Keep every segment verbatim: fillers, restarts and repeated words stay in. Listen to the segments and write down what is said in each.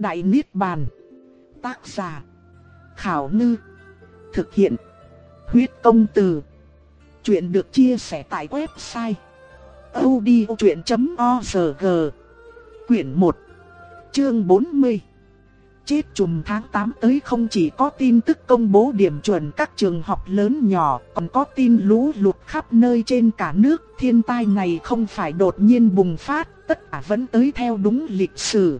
Đại Niết Bàn. Tác giả Khảo Ngư. Thực hiện Huyết Công Từ. Chuyện được chia sẻ tại website audiochuyện chấm org. Quyển một, chương bốn mươi. Chết trùm tháng tám tới không chỉ có tin tức công bố điểm chuẩn các trường học lớn nhỏ, còn có tin lũ lụt khắp nơi trên cả nước. Thiên tai này không phải đột nhiên bùng phát, tất cả vẫn tới theo đúng lịch sử.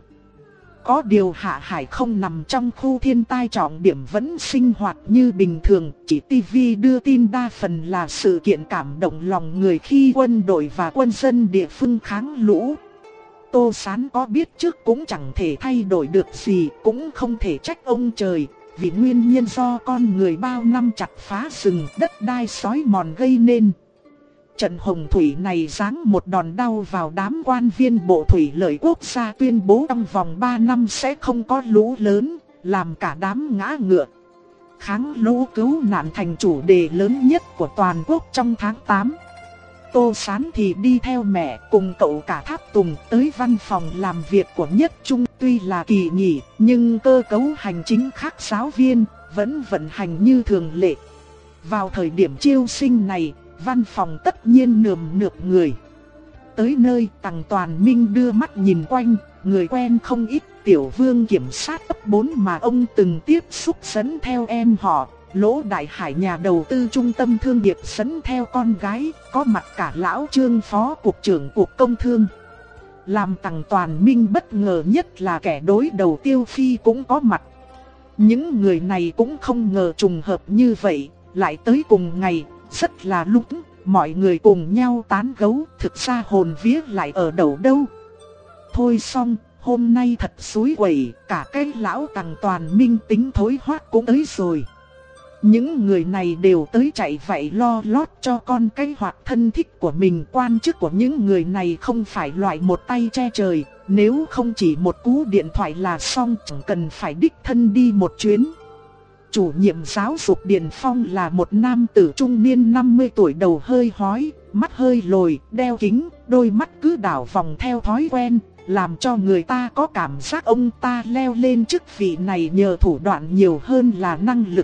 Có điều Hạ Hải không nằm trong khu thiên tai trọng điểm, vẫn sinh hoạt như bình thường. Chỉ tivi đưa tin đa phần là sự kiện cảm động lòng người khi quân đội và quân dân địa phương kháng lũ. Tô Sán có biết trước cũng chẳng thể thay đổi được gì, cũng không thể trách ông trời, vì nguyên nhân do con người bao năm chặt phá rừng, đất đai xói mòn gây nên. Trận hồng thủy này giáng một đòn đau vào đám quan viên Bộ Thủy lợi quốc gia tuyên bố trong vòng ba năm sẽ không có lũ lớn, làm cả đám ngã ngựa. Kháng lũ cứu nạn thành chủ đề lớn nhất của toàn quốc trong tháng tám. Tô Sán thì đi theo mẹ cùng cậu cả Tháp Tùng tới văn phòng làm việc của Nhất Trung. Tuy là kỳ nghỉ, nhưng cơ cấu hành chính khác giáo viên vẫn vận hành như thường lệ. Vào thời điểm chiêu sinh này, văn phòng tất nhiên nườm nượp người. Tới nơi, Tằng Toàn Minh đưa mắt nhìn quanh, người quen không ít. Tiểu Vương kiểm sát cấp bốn mà ông từng tiếp xúc dẫn theo em họ. Lỗ Đại Hải nhà đầu tư trung tâm thương nghiệp dẫn theo con gái, có mặt cả lão Trương phó cục trưởng cục công thương. Làm Tằng Toàn Minh bất ngờ nhất là kẻ đối đầu Tiêu Phi cũng có mặt. Những người này cũng không ngờ trùng hợp như vậy, lại tới cùng ngày, rất là lúc mọi người cùng nhau tán gẫu, thực ra hồn vía lại ở đâu đâu. Thôi xong, hôm nay thật xúi quẩy, cả cái lão Tằng Toàn Minh tính thối hoát cũng tới rồi. Những người này đều tới chạy vậy lo lót cho con cái hoặc thân thích của mình. Quan chức của những người này không phải loại một tay che trời, nếu không chỉ một cú điện thoại là xong, chẳng cần phải đích thân đi một chuyến. Chủ nhiệm giáo dục Điền Phong là một nam tử trung niên năm mươi tuổi, đầu hơi hói, mắt hơi lồi, đeo kính, đôi mắt cứ đảo vòng theo thói quen, làm cho người ta có cảm giác ông ta leo lên chức vị này nhờ thủ đoạn nhiều hơn là năng lực.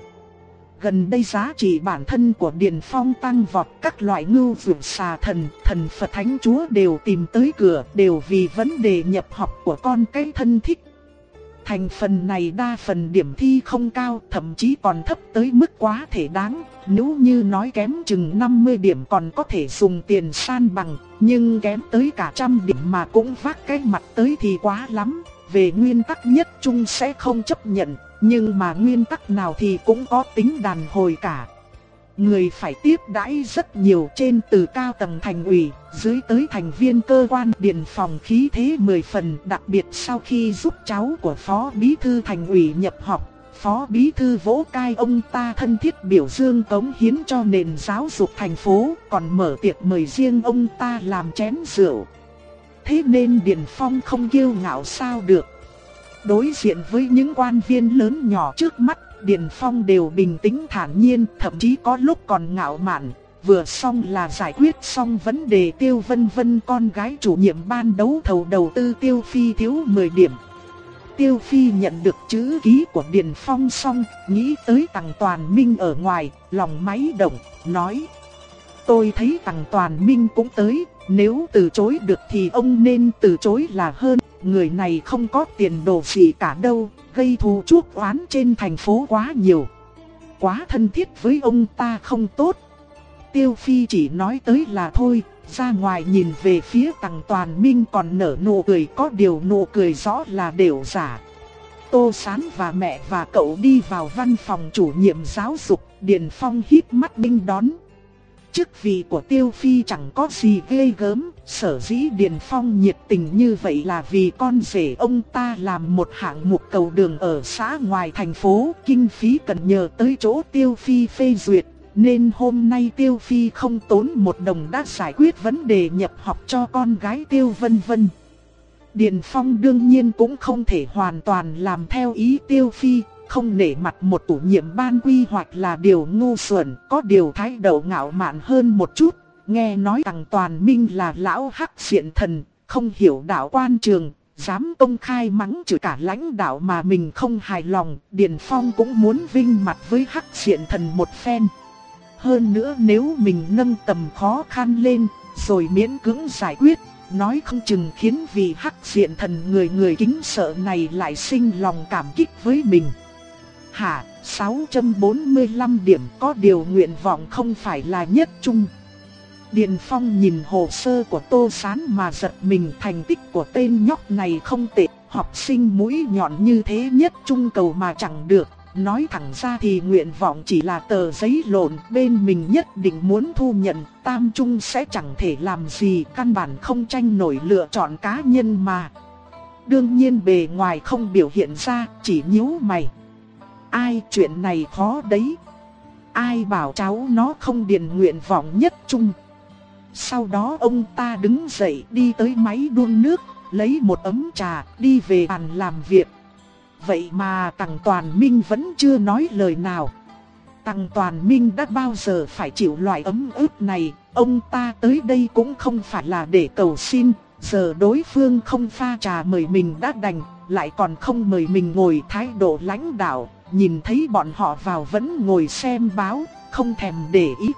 Gần đây giá trị bản thân của Điền Phong tăng vọt, các loại ngưu vượn xà thần, thần Phật Thánh Chúa đều tìm tới cửa, đều vì vấn đề nhập học của con cái thân thích. Thành phần này đa phần điểm thi không cao, thậm chí còn thấp tới mức quá thể đáng. Nếu như nói kém chừng năm mươi điểm còn có thể dùng tiền san bằng, nhưng kém tới cả trăm điểm mà cũng vác cái mặt tới thì quá lắm. Về nguyên tắc Nhất Trung sẽ không chấp nhận, nhưng mà nguyên tắc nào thì cũng có tính đàn hồi cả. Người phải tiếp đãi rất nhiều, trên từ cao tầng thành ủy, dưới tới thành viên cơ quan Điền Phòng khí thế mười phần. Đặc biệt sau khi giúp cháu của Phó Bí Thư Thành ủy nhập học, Phó Bí Thư vỗ cai ông ta thân thiết biểu dương cống hiến cho nền giáo dục thành phố, còn mở tiệc mời riêng ông ta làm chén rượu. Thế nên Điền Phong không kiêu ngạo sao được. Đối diện với những quan viên lớn nhỏ trước mắt, Điền Phong đều bình tĩnh thản nhiên, thậm chí có lúc còn ngạo mạn. Vừa xong là giải quyết xong vấn đề Tiêu Vân Vân, con gái chủ nhiệm ban đấu thầu đầu tư Tiêu Phi thiếu mười điểm. Tiêu Phi nhận được chữ ký của Điền Phong xong, nghĩ tới Tằng Toàn Minh ở ngoài, lòng máy động, nói: tôi thấy Tằng Toàn Minh cũng tới, nếu từ chối được thì ông nên từ chối là hơn. Người này không có tiền đồ gì cả đâu, gây thù chuốc oán trên thành phố quá nhiều. Quá thân thiết với ông ta không tốt. Tiêu Phi chỉ nói tới là thôi, ra ngoài nhìn về phía Tằng Toàn Minh còn nở nụ cười, có điều nụ cười rõ là đều giả. Tô Sán và mẹ và cậu đi vào văn phòng chủ nhiệm giáo dục, Điền Phong híp mắt nghênh đón. Chức vị của Tiêu Phi chẳng có gì ghê gớm, sở dĩ Điền Phong nhiệt tình như vậy là vì con rể ông ta làm một hạng mục cầu đường ở xã ngoài thành phố, kinh phí cần nhờ tới chỗ Tiêu Phi phê duyệt, nên hôm nay Tiêu Phi không tốn một đồng đã giải quyết vấn đề nhập học cho con gái Tiêu Vân Vân. Điền Phong đương nhiên cũng không thể hoàn toàn làm theo ý Tiêu Phi. Không nể mặt một chủ nhiệm ban quy hoạch là điều ngu xuẩn, có điều thái độ ngạo mạn hơn một chút. Nghe nói Tằng Toàn Minh là lão hắc xiển thần, không hiểu đạo quan trường, dám công khai mắng chửi cả lãnh đạo mà mình không hài lòng, Điền Phong cũng muốn vinh mặt với Hắc Diện Thần một phen. Hơn nữa nếu mình nâng tầm khó khăn lên, rồi miễn cưỡng giải quyết, nói không chừng khiến vị Hắc Diện Thần người người kính sợ này lại sinh lòng cảm kích với mình. Hả, sáu trăm bốn mươi lăm điểm, có điều nguyện vọng không phải là nhất trung. Điền Phong nhìn hồ sơ của Tô Sán mà giật mình, thành tích của tên nhóc này không tệ, học sinh mũi nhọn như thế nhất trung cầu mà chẳng được. Nói thẳng ra thì nguyện vọng chỉ là tờ giấy lộn, bên mình nhất định muốn thu nhận, tam trung sẽ chẳng thể làm gì, căn bản không tranh nổi lựa chọn cá nhân mà. Đương nhiên bề ngoài không biểu hiện ra, chỉ nhíu mày. Ai, chuyện này khó đấy. Ai bảo cháu nó không điền nguyện vọng nhất trung. Sau đó ông ta đứng dậy đi tới máy đun nước, lấy một ấm trà, đi về bàn làm việc. Vậy mà Tằng Toàn Minh vẫn chưa nói lời nào. Tằng Toàn Minh đã bao giờ phải chịu loại ấm ức này, ông ta tới đây cũng không phải là để cầu xin. Giờ đối phương không pha trà mời mình đã đành, lại còn không mời mình ngồi, thái độ lãnh đạo. Nhìn thấy bọn họ vào vẫn ngồi xem báo, không thèm để ý.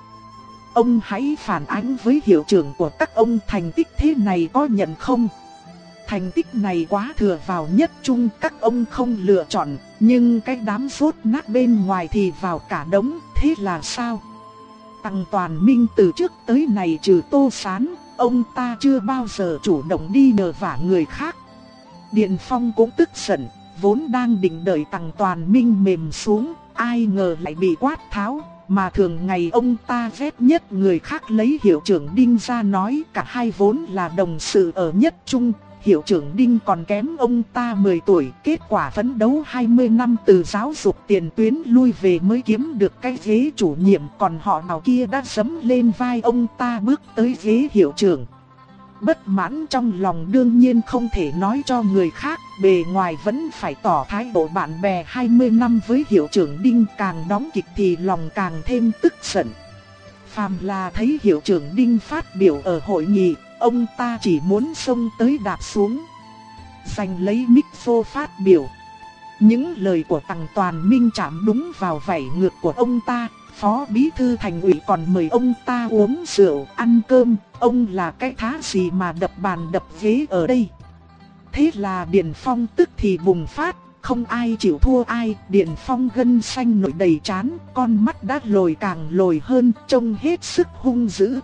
Ông hãy phản ánh với hiệu trưởng của các ông, thành tích thế này có nhận không? Thành tích này quá thừa vào nhất trung, các ông không lựa chọn, nhưng cái đám rốt nát bên ngoài thì vào cả đống, thế là sao? Tằng Toàn Minh từ trước tới này trừ Tô Sán, ông ta chưa bao giờ chủ động đi nhờ vả người khác. Điền Phong cũng tức giận, vốn đang định đợi Tằng Toàn Minh mềm xuống, ai ngờ lại bị quát tháo. Mà thường ngày ông ta ghét nhất người khác lấy hiệu trưởng Đinh ra nói, cả hai vốn là đồng sự ở nhất trung. Hiệu trưởng Đinh còn kém ông ta mười tuổi, kết quả phấn đấu hai mươi năm từ giáo dục tiền tuyến lui về mới kiếm được cái ghế chủ nhiệm, còn họ nào kia đã dẫm lên vai ông ta bước tới ghế hiệu trưởng. Bất mãn trong lòng đương nhiên không thể nói cho người khác, bề ngoài vẫn phải tỏ thái độ bạn bè hai mươi năm với hiệu trưởng Đinh, càng đóng kịch thì lòng càng thêm tức giận. Phàm là thấy hiệu trưởng Đinh phát biểu ở hội nghị, ông ta chỉ muốn xông tới đạp xuống, giành lấy micro phát biểu. Những lời của Tằng Toàn Minh chạm đúng vào vảy ngược của ông ta. Phó bí thư thành ủy còn mời ông ta uống rượu, ăn cơm, ông là cái thá gì mà đập bàn đập ghế ở đây. Thế là Điền Phong tức thì bùng phát, không ai chịu thua ai. Điền Phong gân xanh nổi đầy trán, con mắt đã lồi càng lồi hơn, trông hết sức hung dữ.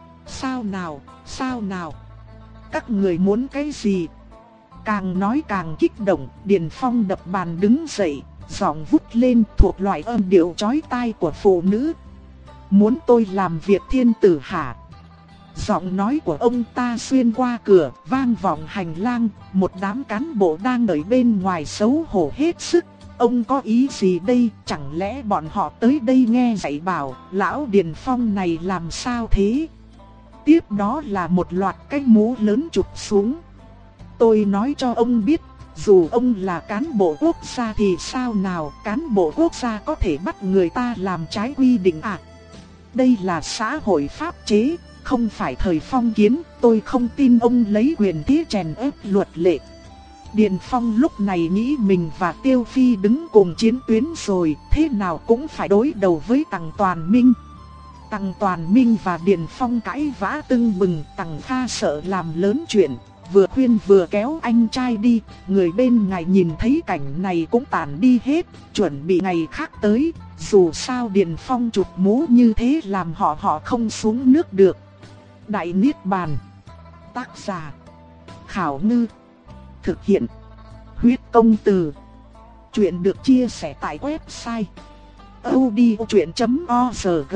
Sao nào, sao nào, các người muốn cái gì? Càng nói càng kích động, Điền Phong đập bàn đứng dậy, giọng vút lên thuộc loại âm điệu chói tai của phụ nữ. Muốn tôi làm việc thiên tử hả? Giọng nói của ông ta xuyên qua cửa, vang vọng hành lang, một đám cán bộ đang ở bên ngoài xấu hổ hết sức. Ông có ý gì đây, chẳng lẽ bọn họ tới đây nghe dạy bảo, lão Điền Phong này làm sao thế? Tiếp đó là một loạt cái mũ lớn chụp xuống. Tôi nói cho ông biết, dù ông là cán bộ quốc gia thì sao nào, cán bộ quốc gia có thể bắt người ta làm trái quy định à? Đây là xã hội pháp chế, không phải thời phong kiến, tôi không tin ông lấy quyền thế chèn ép luật lệ. Điền Phong lúc này nghĩ mình và Tiêu Phi đứng cùng chiến tuyến rồi, thế nào cũng phải đối đầu với Tằng Toàn Minh. Tằng Toàn Minh và Điền Phong cãi vã tưng bừng, Tằng Kha sợ làm lớn chuyện, vừa khuyên vừa kéo anh trai đi. Người bên ngài nhìn thấy cảnh này cũng tản đi hết, chuẩn bị ngày khác tới. Dù sao Điền Phong chụp mũ như thế làm họ họ không xuống nước được. Đại Niết Bàn. Tác giả Khảo Ngư. Thực hiện Huyết Công Từ. Chuyện được chia sẻ tại website audiochuyện chấm org.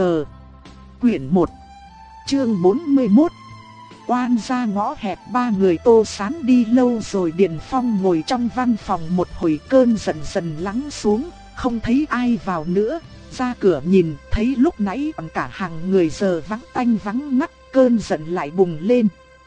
Quyển một, chương bốn mươi mốt. Quan ra ngõ hẹp, ba người Tô Sán đi lâu rồi. Điền Phong ngồi trong văn phòng một hồi, cơn giận dần lắng xuống, không thấy ai vào nữa. Ra cửa nhìn, thấy lúc nãy còn cả hàng người giờ vắng tanh vắng ngắt, cơn giận lại bùng lên.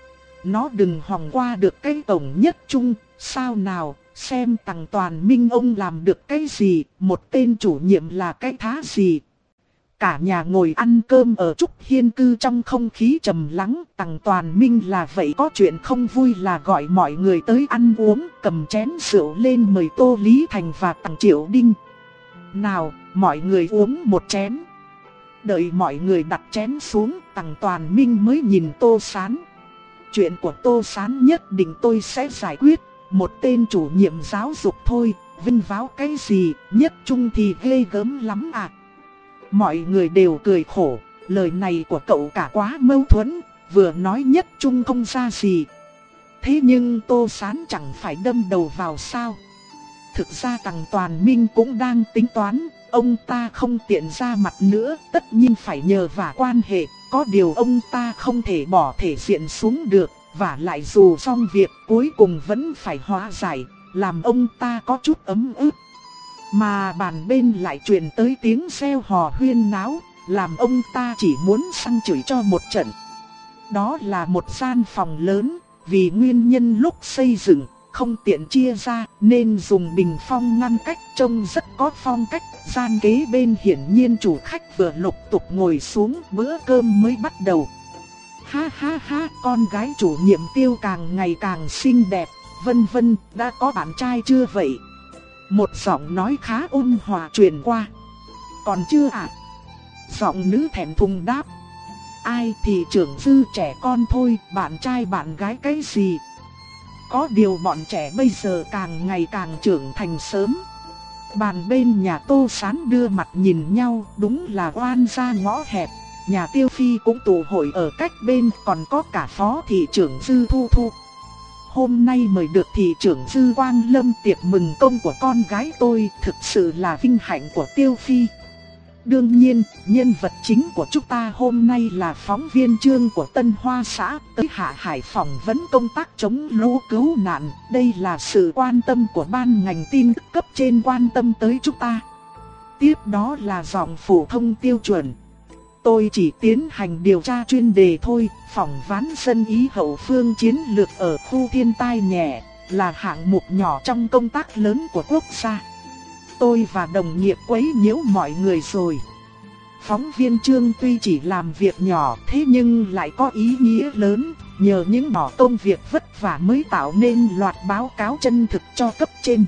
Nó đừng hòng qua được cái cổng nhất trung, sao nào, xem Tằng Toàn Minh ông làm được cái gì, một tên chủ nhiệm là cái thá gì. cả nhà ngồi ăn cơm ở Trúc Hiên Cư trong không khí trầm lắng. Tằng Toàn Minh là vậy, có chuyện không vui là gọi mọi người tới ăn uống, cầm chén rượu lên mời Tô Lý Thành và Tằng Triệu Đinh. Nào, mọi người uống một chén. Đợi mọi người đặt chén xuống, Tằng Toàn Minh mới nhìn Tô Sán. Chuyện của Tô Sán nhất định tôi sẽ giải quyết, một tên chủ nhiệm giáo dục thôi, vinh váo cái gì, nhất trung thì ghê gớm lắm à. Mọi người đều cười khổ, lời này của cậu cả quá mâu thuẫn, vừa nói nhất trung không ra gì. Thế nhưng Tô Sán chẳng phải đâm đầu vào sao. Thực ra Tằng Toàn Minh cũng đang tính toán, ông ta không tiện ra mặt nữa, tất nhiên phải nhờ vả quan hệ. Có điều ông ta không thể bỏ thể diện xuống được, và lại dù xong việc cuối cùng vẫn phải hóa giải, làm ông ta có chút ấm ức. Mà bàn bên lại truyền tới tiếng reo hò huyên náo, làm ông ta chỉ muốn xăng chửi cho một trận. Đó là một gian phòng lớn, vì nguyên nhân lúc xây dựng không tiện chia ra nên dùng bình phong ngăn cách, trông rất có phong cách. Gian kế bên hiển nhiên chủ khách vừa lục tục ngồi xuống, bữa cơm mới bắt đầu. Ha ha ha, con gái chủ nhiệm Tiêu càng ngày càng xinh đẹp, vân vân, đã có bạn trai chưa vậy? Một giọng nói khá ôn hòa truyền qua. Còn chưa ạ? À? Giọng nữ thẹn thùng đáp. Ai thì trưởng dư trẻ con thôi, bạn trai bạn gái cái gì? Có điều bọn trẻ bây giờ càng ngày càng trưởng thành sớm. Bàn bên nhà Tô Sán đưa mặt nhìn nhau, đúng là oan gia ngõ hẹp. Nhà Tiêu Phi cũng tụ hội ở cách bên, còn có cả phó thị trưởng Dư Thu Thu. Hôm nay mời được thị trưởng Dư Quang Lâm tiệc mừng công của con gái tôi, thực sự là vinh hạnh của Tiêu Phi. Đương nhiên, nhân vật chính của chúng ta hôm nay là phóng viên Trương của Tân Hoa xã, tới Hạ Hải phỏng vấn công tác chống lũ cứu nạn. Đây là sự quan tâm của ban ngành tin tức cấp trên quan tâm tới chúng ta. Tiếp đó là giọng phổ thông tiêu chuẩn. Tôi chỉ tiến hành điều tra chuyên đề thôi, phỏng vấn dân ý hậu phương chiến lược ở khu thiên tai nhẹ, là hạng mục nhỏ trong công tác lớn của quốc gia. Tôi và đồng nghiệp quấy nhiễu mọi người rồi. Phóng viên Trương tuy chỉ làm việc nhỏ thế nhưng lại có ý nghĩa lớn, nhờ những mỏ công việc vất vả mới tạo nên loạt báo cáo chân thực cho cấp trên.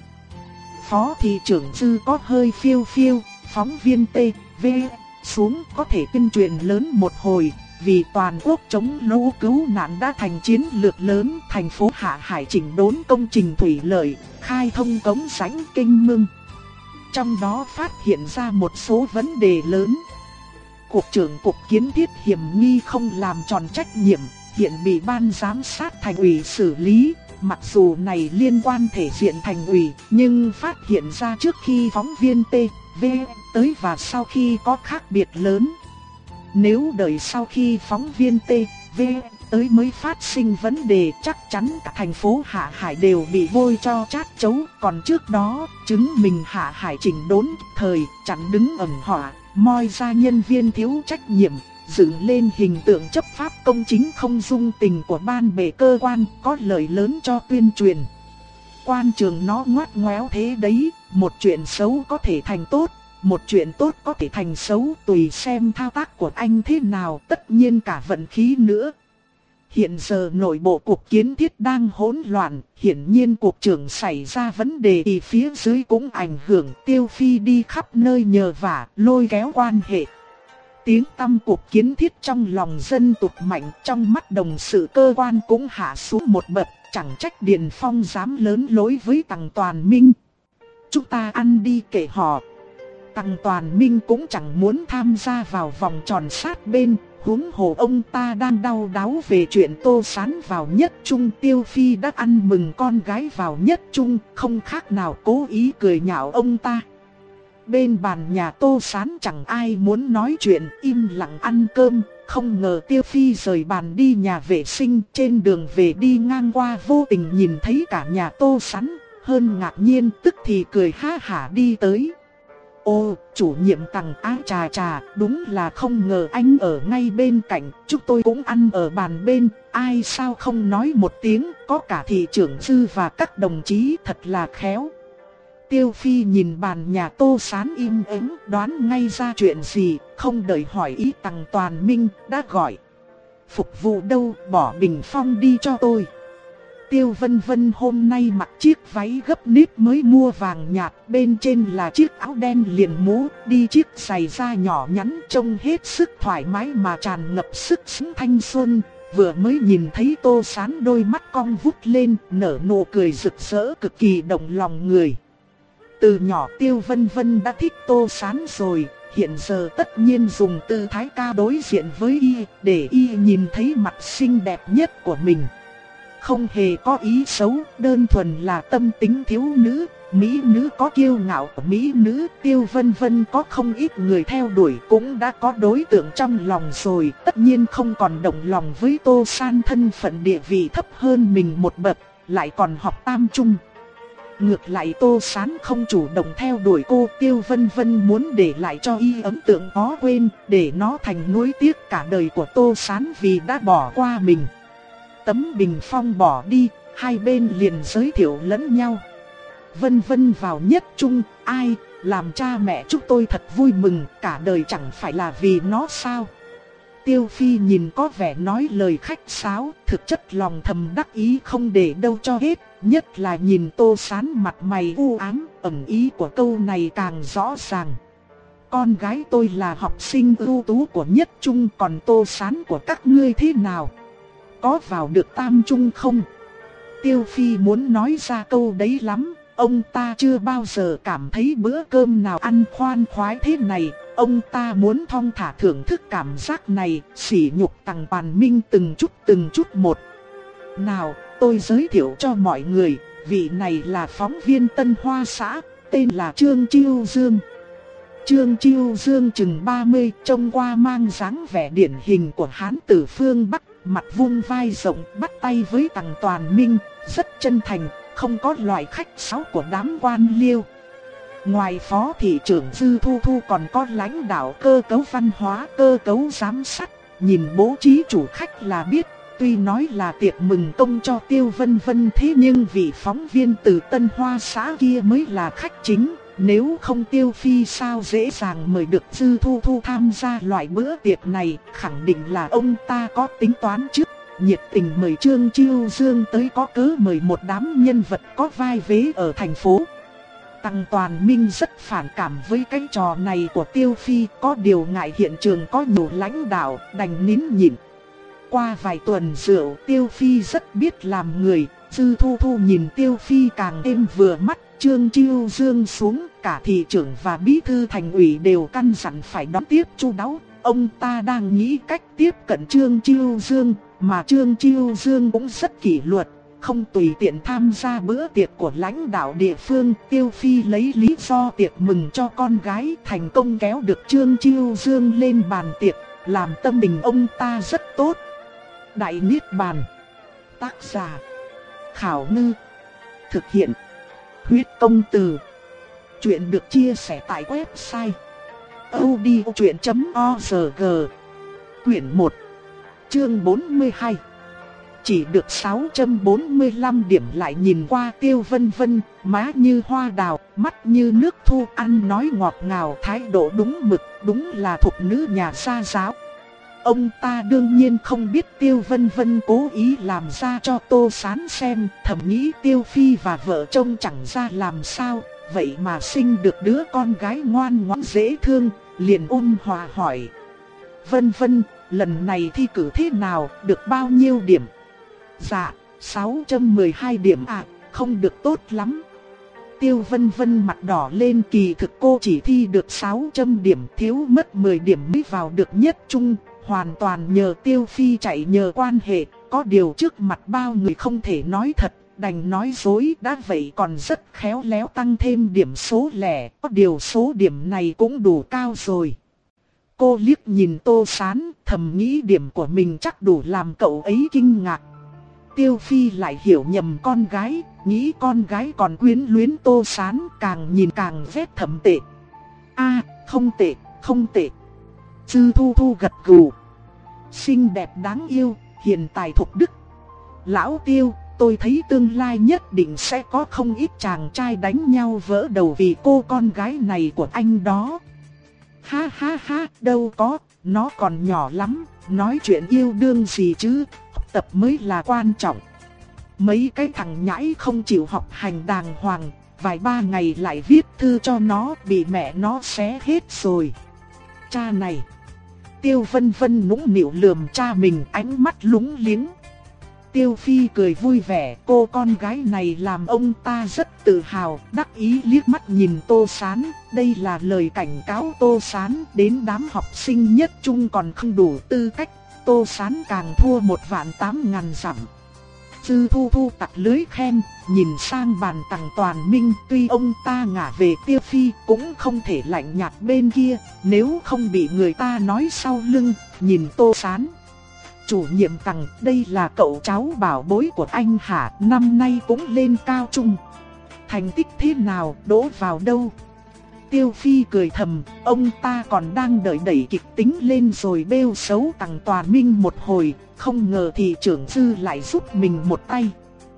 Phó thị trưởng Dư có hơi phiêu phiêu, phóng viên T, V, xuống có thể tuyên truyền lớn một hồi, vì toàn quốc chống lũ cứu nạn đã thành chiến lược lớn, thành phố Hạ Hải chỉnh đốn công trình thủy lợi, khai thông cống rãnh kênh mương. Trong đó phát hiện ra một số vấn đề lớn. Cục trưởng Cục Kiến thiết hiểm nghi không làm tròn trách nhiệm, hiện bị ban giám sát thành ủy xử lý. Mặc dù này liên quan thể diện thành ủy, nhưng phát hiện ra trước khi phóng viên T, V tới và sau khi có khác biệt lớn. Nếu đợi sau khi phóng viên T, V tới mới phát sinh vấn đề, chắc chắn cả thành phố Hạ Hải đều bị bôi cho chát chấu. Còn trước đó, chứng minh Hạ Hải chỉnh đốn thời, chặn đứng ẩn họa, moi ra nhân viên thiếu trách nhiệm, dựng lên hình tượng chấp pháp công chính không dung tình của ban bệ cơ quan, có lợi lớn cho tuyên truyền. Quan trường nó ngoắt ngoéo thế đấy, một chuyện xấu có thể thành tốt, một chuyện tốt có thể thành xấu, tùy xem thao tác của anh thế nào, tất nhiên cả vận khí nữa. Hiện giờ nội bộ Cục Kiến thiết đang hỗn loạn, hiển nhiên cục trưởng xảy ra vấn đề thì phía dưới cũng ảnh hưởng. Tiêu Phi đi khắp nơi nhờ vả, lôi kéo quan hệ. Tiếng tăm Cục Kiến thiết trong lòng dân tụt mạnh, trong mắt đồng sự cơ quan cũng hạ xuống một bậc, chẳng trách Điền Phong dám lớn lối với Tằng Toàn Minh. Chúng ta ăn đi kệ họ. Tằng Toàn Minh cũng chẳng muốn tham gia vào vòng tròn sát bên, huống hồ ông ta đang đau đáu về chuyện Tô Sán vào nhất trung. Tiêu Phi đã ăn mừng con gái vào nhất trung, không khác nào cố ý cười nhạo ông ta. Bên bàn nhà Tô Sán chẳng ai muốn nói chuyện, im lặng ăn cơm. Không ngờ Tiêu Phi rời bàn đi nhà vệ sinh, trên đường về đi ngang qua vô tình nhìn thấy cả nhà Tô Sán, hơn ngạc nhiên tức thì cười ha hả đi tới. Ô, chủ nhiệm Tằng á trà trà, đúng là không ngờ anh ở ngay bên cạnh, chúng tôi cũng ăn ở bàn bên, ai sao không nói một tiếng, có cả thị trưởng Dư và các đồng chí thật là khéo. Tiêu Phi nhìn bàn nhà Tô Sán im ắng, đoán ngay ra chuyện gì, không đợi hỏi ý Tằng Toàn Minh, đã gọi. Phục vụ đâu, bỏ bình phong đi cho tôi. Tiêu Vân Vân hôm nay mặc chiếc váy gấp nếp mới mua vàng nhạt, bên trên là chiếc áo đen liền mũ, đi chiếc giày da nhỏ nhắn trông hết sức thoải mái mà tràn ngập sức sống thanh xuân. Vừa mới nhìn thấy Tô Sán, đôi mắt cong vút lên, nở nụ cười rực rỡ cực kỳ động lòng người. Từ nhỏ Tiêu Vân Vân đã thích Tô Sán rồi, hiện giờ tất nhiên dùng tư thái ca đối diện với y, để y nhìn thấy mặt xinh đẹp nhất của mình. Không hề có ý xấu, đơn thuần là tâm tính thiếu nữ, mỹ nữ có kiêu ngạo của mỹ nữ. Tiêu Vân Vân có không ít người theo đuổi, cũng đã có đối tượng trong lòng rồi, tất nhiên không còn động lòng với Tô Sán thân phận địa vị thấp hơn mình một bậc, lại còn học tam trung. Ngược lại Tô Sán không chủ động theo đuổi cô, Tiêu Vân Vân muốn để lại cho y ấn tượng khó quên, để nó thành nuối tiếc cả đời của Tô Sán vì đã bỏ qua mình. Tấm bình phong bỏ đi, hai bên liền giới thiệu lẫn nhau. Vân Vân vào nhất trung, ai, làm cha mẹ chúng tôi thật vui mừng, cả đời chẳng phải là vì nó sao. Tiêu Phi nhìn có vẻ nói lời khách sáo, thực chất lòng thầm đắc ý không để đâu cho hết. Nhất là nhìn Tô Sán mặt mày u ám, ẩn ý của câu này càng rõ ràng. Con gái tôi là học sinh ưu tú của nhất trung, còn Tô Sán của các ngươi thế nào? Có vào được tam trung không? Tiêu Phi muốn nói ra câu đấy lắm, ông ta chưa bao giờ cảm thấy bữa cơm nào ăn khoan khoái thế này. Ông ta muốn thong thả thưởng thức cảm giác này, sỉ nhục Tằng Toàn Minh từng chút từng chút một. Nào, tôi giới thiệu cho mọi người, vị này là phóng viên Tân Hoa xã, tên là Trương Chiêu Dương. Trương Chiêu Dương chừng ba mươi, trông qua mang dáng vẻ điển hình của Hán tử phương Bắc, mặt vuông vai rộng, bắt tay với Tằng Toàn Minh, rất chân thành, không có loại khách sáo của đám quan liêu. Ngoài phó thị trưởng Dư Thu Thu còn có lãnh đạo cơ cấu văn hóa, cơ cấu giám sát, nhìn bố trí chủ khách là biết. Tuy nói là tiệc mừng công cho Tiêu Vân Vân, thế nhưng vị phóng viên từ Tân Hoa xã kia mới là khách chính. Nếu không Tiêu Phi sao dễ dàng mời được Dư Thu Thu tham gia loại bữa tiệc này, khẳng định là ông ta có tính toán trước. Nhiệt tình mời Trương Chiêu Dương tới có cớ mời một đám nhân vật có vai vế ở thành phố. Tằng Toàn Minh rất phản cảm với cái trò này của Tiêu Phi, có điều ngại hiện trường có nhiều lãnh đạo, đành nín nhịn. Qua vài tuần rượu, Tiêu Phi rất biết làm người, Dư Thu Thu nhìn Tiêu Phi càng êm vừa mắt. Trương Chiêu Dương xuống, cả thị trưởng và bí thư thành ủy đều căn dặn phải đón tiếp chu đáo. Ông ta đang nghĩ cách tiếp cận Trương Chiêu Dương, mà Trương Chiêu Dương cũng rất kỷ luật, không tùy tiện tham gia bữa tiệc của lãnh đạo địa phương. Tiêu Phi lấy lý do tiệc mừng cho con gái thành công kéo được Trương Chiêu Dương lên bàn tiệc, làm tâm tình ông ta rất tốt. Đại Niết Bàn. Tác giả Khảo Ngư. Thực hiện Huyết Công Từ. Chuyện được chia sẻ tại website audiochuyện chấm org. Quyển một, chương bốn mươi hai. Chỉ được sáu trăm bốn mươi lăm điểm. Lại nhìn qua Tiêu Vân Vân, má như hoa đào, mắt như nước thu, ăn nói ngọt ngào, thái độ đúng mực, đúng là thục nữ nhà gia giáo. Ông ta đương nhiên không biết Tiêu Vân Vân cố ý làm ra cho Tô Sán xem, thầm nghĩ Tiêu Phi và vợ trông chẳng ra làm sao, vậy mà sinh được đứa con gái ngoan ngoãn dễ thương, liền ôn hòa hỏi. Vân Vân, lần này thi cử thế nào, được bao nhiêu điểm? Dạ, sáu trăm mười hai điểm ạ, à, không được tốt lắm. Tiêu Vân Vân mặt đỏ lên, kỳ thực cô chỉ thi được sáu trăm điểm, thiếu mất mười điểm mới vào được nhất trung. Hoàn toàn nhờ Tiêu Phi chạy nhờ quan hệ, có điều trước mặt bao người không thể nói thật, đành nói dối. Đã vậy còn rất khéo léo tăng thêm điểm số lẻ, có điều số điểm này cũng đủ cao rồi. Cô liếc nhìn Tô Sán, thầm nghĩ điểm của mình chắc đủ làm cậu ấy kinh ngạc. Tiêu Phi lại hiểu nhầm con gái, nghĩ con gái còn quyến luyến Tô Sán, càng nhìn càng ghét thầm tệ. A, không tệ, không tệ. Dư Thu Thu gật gù. Xinh đẹp đáng yêu, hiền tài thục đức. Lão Tiêu, tôi thấy tương lai nhất định sẽ có không ít chàng trai đánh nhau vỡ đầu vì cô con gái này của anh đó. Ha ha ha, đâu có, nó còn nhỏ lắm, nói chuyện yêu đương gì chứ, học tập mới là quan trọng. Mấy cái thằng nhãi không chịu học hành đàng hoàng, vài ba ngày lại viết thư cho nó, bị mẹ nó xé hết rồi. Cha này. Tiêu Vân Vân nũng nịu lườm cha mình, ánh mắt lúng liếng. Tiêu Phi cười vui vẻ, cô con gái này làm ông ta rất tự hào, đắc ý liếc mắt nhìn Tô Sán. Đây là lời cảnh cáo Tô Sán, đến đám học sinh nhất trung còn không đủ tư cách, Tô Sán càng thua một vạn tám ngàn dặm. Dư Thu Thu tặc lưới khen, nhìn sang bàn Tằng Toàn Minh, tuy ông ta ngả về Tiêu Phi cũng không thể lạnh nhạt bên kia, nếu không bị người ta nói sau lưng. Nhìn Tô Sán, chủ nhiệm Tằng, đây là cậu cháu bảo bối của anh hả, năm nay cũng lên cao trung. Thành tích thế nào, đỗ vào đâu? Tiêu Phi cười thầm, ông ta còn đang đợi đẩy kịch tính lên rồi bêu xấu Tằng Toàn Minh một hồi, không ngờ thị trưởng Dư lại giúp mình một tay.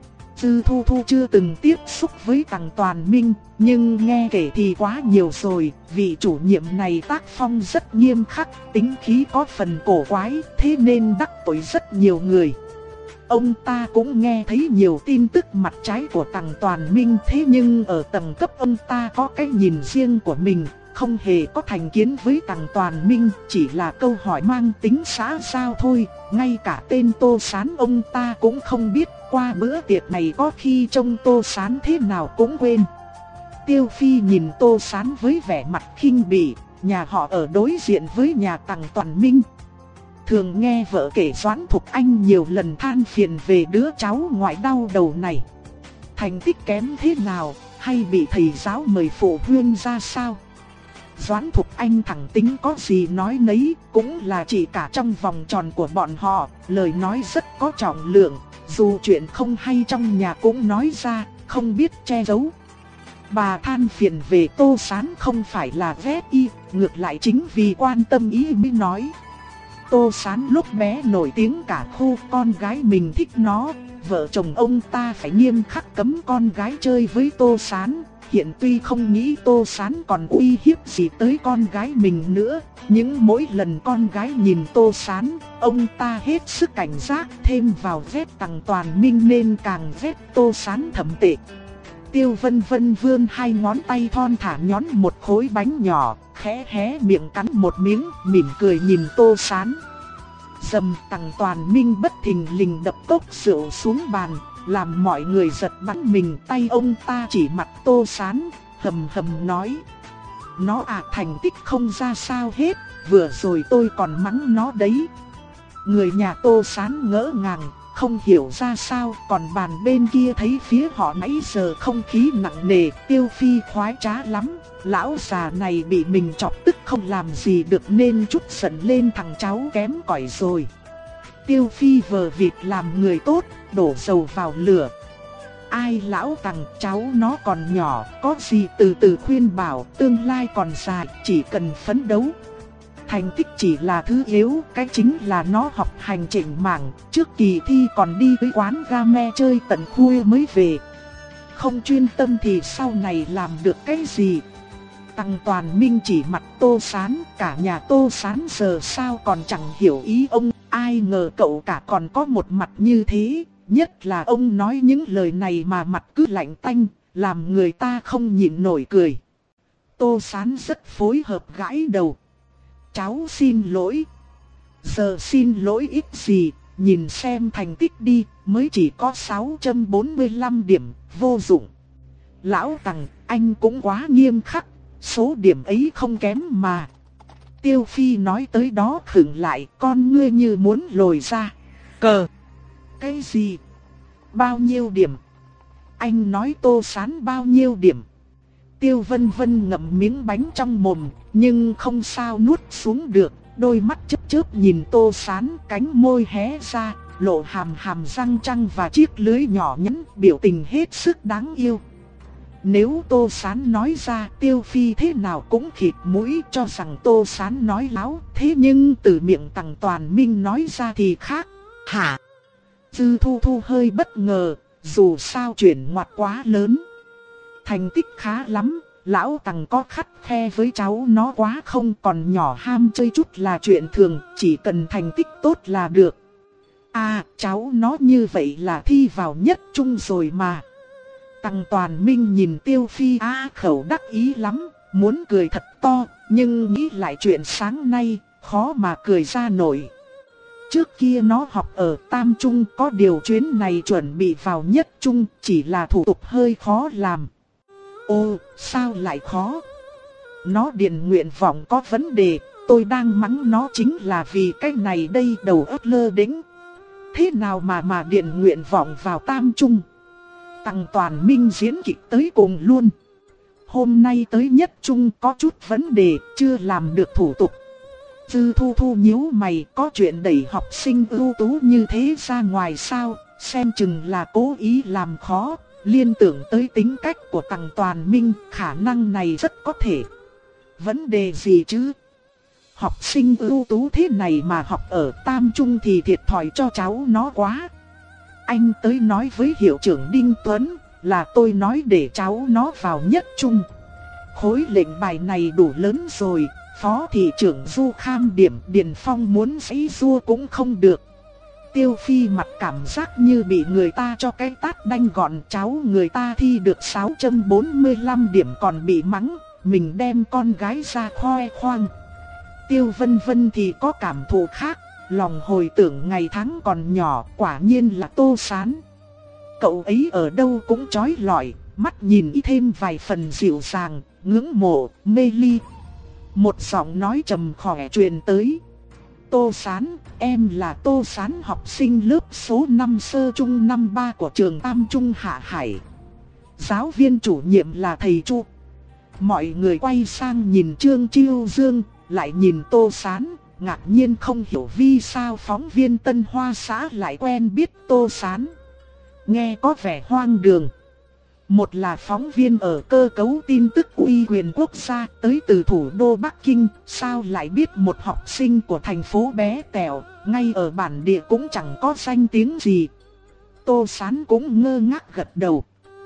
Dư Thu Thu chưa từng tiếp xúc với Tằng Toàn Minh, nhưng nghe kể thì quá nhiều rồi, vị chủ nhiệm này tác phong rất nghiêm khắc, tính khí có phần cổ quái, thế nên đắc tội rất nhiều người. Ông ta cũng nghe thấy nhiều tin tức mặt trái của Tằng Toàn Minh, thế nhưng ở tầng cấp ông ta có cái nhìn riêng của mình, không hề có thành kiến với Tằng Toàn Minh, chỉ là câu hỏi mang tính xã giao thôi, ngay cả tên Tô Sán ông ta cũng không biết, qua bữa tiệc này có khi trông Tô Sán thế nào cũng quên. Tiêu Phi nhìn Tô Sán với vẻ mặt khinh bỉ, nhà họ ở đối diện với nhà Tằng Toàn Minh. Thường nghe vợ kể Doãn Thục Anh nhiều lần than phiền về đứa cháu ngoại đau đầu này. Thành tích kém thế nào, hay bị thầy giáo mời phụ huynh ra sao? Doãn Thục Anh thẳng tính có gì nói nấy, cũng là chỉ cả trong vòng tròn của bọn họ, lời nói rất có trọng lượng, dù chuyện không hay trong nhà cũng nói ra, không biết che giấu. Bà than phiền về Tô Sán không phải là ghét y, ngược lại chính vì quan tâm ý mới nói. Tô Sán lúc bé nổi tiếng cả khu, con gái mình thích nó, vợ chồng ông ta phải nghiêm khắc cấm con gái chơi với Tô Sán. Hiện tuy không nghĩ Tô Sán còn uy hiếp gì tới con gái mình nữa, nhưng mỗi lần con gái nhìn Tô Sán, ông ta hết sức cảnh giác, thêm vào ghét Tằng Toàn Minh nên càng ghét Tô Sán thậm tệ. Tiêu Vân Vân vươn hai ngón tay thon thả nhón một khối bánh nhỏ, khẽ hé miệng cắn một miếng, mỉm cười nhìn Tô Sán. Dầm, Tằng Toàn Minh bất thình lình đập cốc rượu xuống bàn, làm mọi người giật bắn mình. Tay ông ta chỉ mặt Tô Sán, hầm hầm nói: nó à, thành tích không ra sao hết, vừa rồi tôi còn mắng nó đấy. Người nhà Tô Sán ngỡ ngàng, không hiểu ra sao, còn bàn bên kia thấy phía họ nãy giờ không khí nặng nề. Tiêu Phi khoái trá lắm, lão già này bị mình chọc tức không làm gì được nên chút giận lên thằng cháu kém cỏi rồi. Tiêu Phi vờ vịt làm người tốt, đổ dầu vào lửa. Ai lão Tằng, cháu nó còn nhỏ, có gì từ từ khuyên bảo, tương lai còn dài, chỉ cần phấn đấu. Thành tích chỉ là thứ yếu, cái chính là nó học hành chỉnh mảng, trước kỳ thi còn đi với quán game chơi tận khuya mới về. Không chuyên tâm thì sau này làm được cái gì? Tằng Toàn Minh chỉ mặt Tô Sán, cả nhà Tô Sán giờ sao còn chẳng hiểu ý ông, ai ngờ cậu cả còn có một mặt như thế, nhất là ông nói những lời này mà mặt cứ lạnh tanh, làm người ta không nhịn nổi cười. Tô Sán rất phối hợp gãi đầu. Cháu xin lỗi. Giờ xin lỗi ít gì, nhìn xem thành tích đi, mới chỉ có sáu trăm bốn mươi lăm điểm, vô dụng. Lão Tằng, anh cũng quá nghiêm khắc, số điểm ấy không kém mà. Tiêu Phi nói tới đó khựng lại, con ngươi như muốn lồi ra. Cờ. Cái gì? Bao nhiêu điểm? Anh nói Tô Sán bao nhiêu điểm? Tiêu Vân Vân ngậm miếng bánh trong mồm, nhưng không sao nuốt xuống được, đôi mắt chớp chớp nhìn Tô Sán, cánh môi hé ra, lộ hàm hàm răng trắng và chiếc lưỡi nhỏ nhắn, biểu tình hết sức đáng yêu. Nếu Tô Sán nói ra, Tiêu Phi thế nào cũng khịt mũi cho rằng Tô Sán nói láo, thế nhưng từ miệng Tằng Toàn Minh nói ra thì khác. Hả? Dư Thu Thu hơi bất ngờ, dù sao chuyển ngoặt quá lớn. Thành tích khá lắm, lão Tằng có khắt khe với cháu nó quá không, còn nhỏ ham chơi chút là chuyện thường, chỉ cần thành tích tốt là được. À, cháu nó như vậy là thi vào nhất trung rồi mà. Tằng Toàn Minh nhìn Tiêu Phi á khẩu đắc ý lắm, muốn cười thật to, nhưng nghĩ lại chuyện sáng nay, khó mà cười ra nổi. Trước kia nó học ở Tam Trung, có điều chuyến này chuẩn bị vào nhất trung, chỉ là thủ tục hơi khó làm. Ô, sao lại khó? Nó điền nguyện vọng có vấn đề, tôi đang mắng nó chính là vì cái này đây, đầu óc lơ đễnh. Thế nào mà mà điền nguyện vọng vào Tam Trung? Tằng Toàn Minh diễn kịch tới cùng luôn. Hôm nay tới nhất trung có chút vấn đề, chưa làm được thủ tục. Dư Thu Thu nhíu mày, có chuyện đẩy học sinh ưu tú như thế ra ngoài sao, xem chừng là cố ý làm khó. Liên tưởng tới tính cách của Tằng Toàn Minh, khả năng này rất có thể. Vấn đề gì chứ? Học sinh ưu tú thế này mà học ở Tam Trung thì thiệt thòi cho cháu nó quá. Anh tới nói với hiệu trưởng Đinh Tuấn là tôi nói để cháu nó vào nhất trung. Khối lệnh bài này đủ lớn rồi, phó thị trưởng Du kham điểm Điền Phong muốn giãy giụa cũng không được. Tiêu Phi mặt cảm giác như bị người ta cho cái tát đanh gọn, cháu người ta thi được sáu trăm bốn mươi lăm điểm còn bị mắng, mình đem con gái ra khoe khoang. Tiêu Vân Vân thì có cảm thụ khác, lòng hồi tưởng ngày tháng còn nhỏ, quả nhiên là Tô Sán. Cậu ấy ở đâu cũng chói lọi, mắt nhìn ít thêm vài phần dịu dàng, ngưỡng mộ, mê ly. Một giọng nói trầm khỏe truyền tới. Tô Sán, em là Tô Sán, học sinh lớp số năm sơ trung năm ba của trường Tam Trung Hạ Hải. Giáo viên chủ nhiệm là thầy Chu. Mọi người quay sang nhìn Trương Chiêu Dương, lại nhìn Tô Sán, ngạc nhiên không hiểu vì sao phóng viên Tân Hoa xã lại quen biết Tô Sán. Nghe có vẻ hoang đường. Một là phóng viên ở cơ cấu tin tức uy quyền quốc gia tới từ thủ đô Bắc Kinh, sao lại biết một học sinh của thành phố bé tẹo, ngay ở bản địa cũng chẳng có danh tiếng gì. Tô Sán cũng ngơ ngác gật đầu.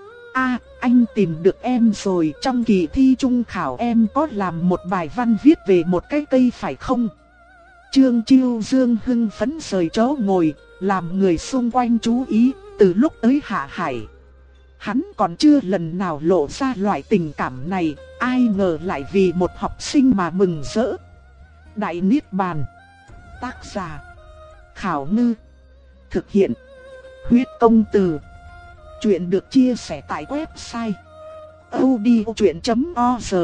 À, anh tìm được em rồi, trong kỳ thi trung khảo em có làm một bài văn viết về một cái cây phải không? Trương Chiêu Dương hưng phấn rời chỗ ngồi, làm người xung quanh chú ý, từ lúc tới Hạ Hải. Hắn còn chưa lần nào lộ ra loại tình cảm này, ai ngờ lại vì một học sinh mà mừng rỡ. Đại Niết Bàn. Tác giả Khảo Ngư. Thực hiện Huyết Công Từ. Chuyện được chia sẻ tại website audiochuyện chấm org.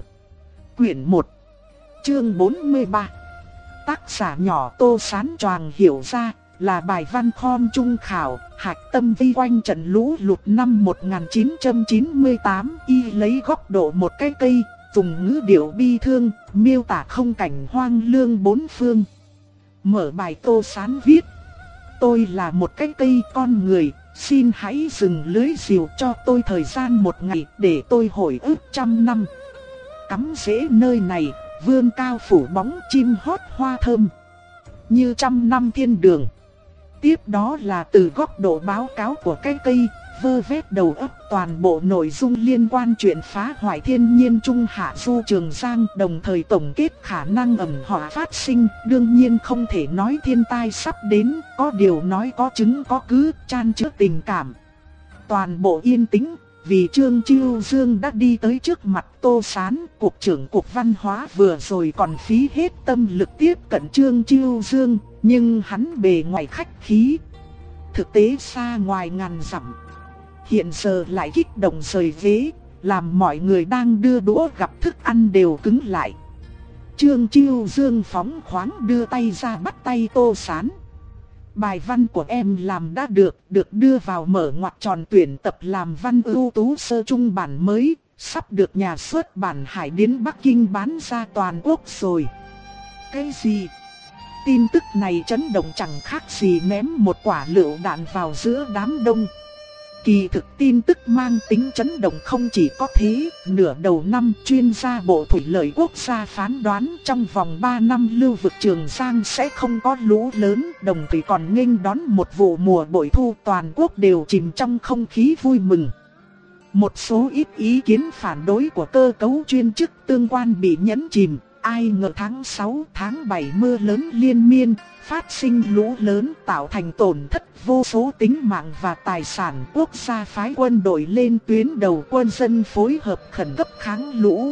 Quyển một. Chương bốn mươi ba. Tác giả nhỏ Tô Sán choàng hiểu ra là bài văn khom trung khảo, hạch tâm vây quanh trận lũ lụt năm một nghìn chín trăm chín mươi tám, y lấy góc độ một cái cây, dùng ngữ điệu bi thương, miêu tả không cảnh hoang lương bốn phương. Mở bài Tô Sán viết: tôi là một cái cây con người, xin hãy dừng lưới rìu cho tôi thời gian một ngày để tôi hồi ức trăm năm. Cắm rễ nơi này, vươn cao phủ bóng chim hót hoa thơm, như trăm năm thiên đường. Tiếp đó là từ góc độ báo cáo của cái cây, vơ vét đầu óc toàn bộ nội dung liên quan chuyện phá hoại thiên nhiên Trung Hạ Du Trường Giang, đồng thời tổng kết khả năng ẩn họa phát sinh. Đương nhiên không thể nói thiên tai sắp đến, có điều nói có chứng có cứ, chan chứa tình cảm. Toàn bộ yên tĩnh, vì Trương Chiêu Dương đã đi tới trước mặt Tô Sán. Cục trưởng Cục Văn hóa vừa rồi còn phí hết tâm lực tiếp cận Trương Chiêu Dương, nhưng hắn bề ngoài khách khí, thực tế xa ngoài ngàn dặm. Hiện giờ lại kích động rời ghế, làm mọi người đang đưa đũa gặp thức ăn đều cứng lại. Trương Chiêu Dương phóng khoáng đưa tay ra bắt tay Tô Sán. Bài văn của em làm đã được, được đưa vào mở ngoặc tròn tuyển tập làm văn ưu tú sơ trung bản mới, sắp được nhà xuất bản Hải Điến Bắc Kinh bán ra toàn quốc rồi. Cái gì? Tin tức này chấn động chẳng khác gì ném một quả lựu đạn vào giữa đám đông. Kỳ thực tin tức mang tính chấn động không chỉ có thế, nửa đầu năm chuyên gia Bộ Thủy lợi Quốc gia phán đoán trong vòng ba năm lưu vực Trường Giang sẽ không có lũ lớn, đồng thời còn nghênh đón một vụ mùa bội thu, toàn quốc đều chìm trong không khí vui mừng. Một số ít ý kiến phản đối của cơ cấu chuyên chức tương quan bị nhấn chìm, ai ngờ tháng sáu tháng bảy mưa lớn liên miên, phát sinh lũ lớn tạo thành tổn thất vô số tính mạng và tài sản. Quốc gia phái quân đội lên tuyến đầu quân dân phối hợp khẩn cấp kháng lũ.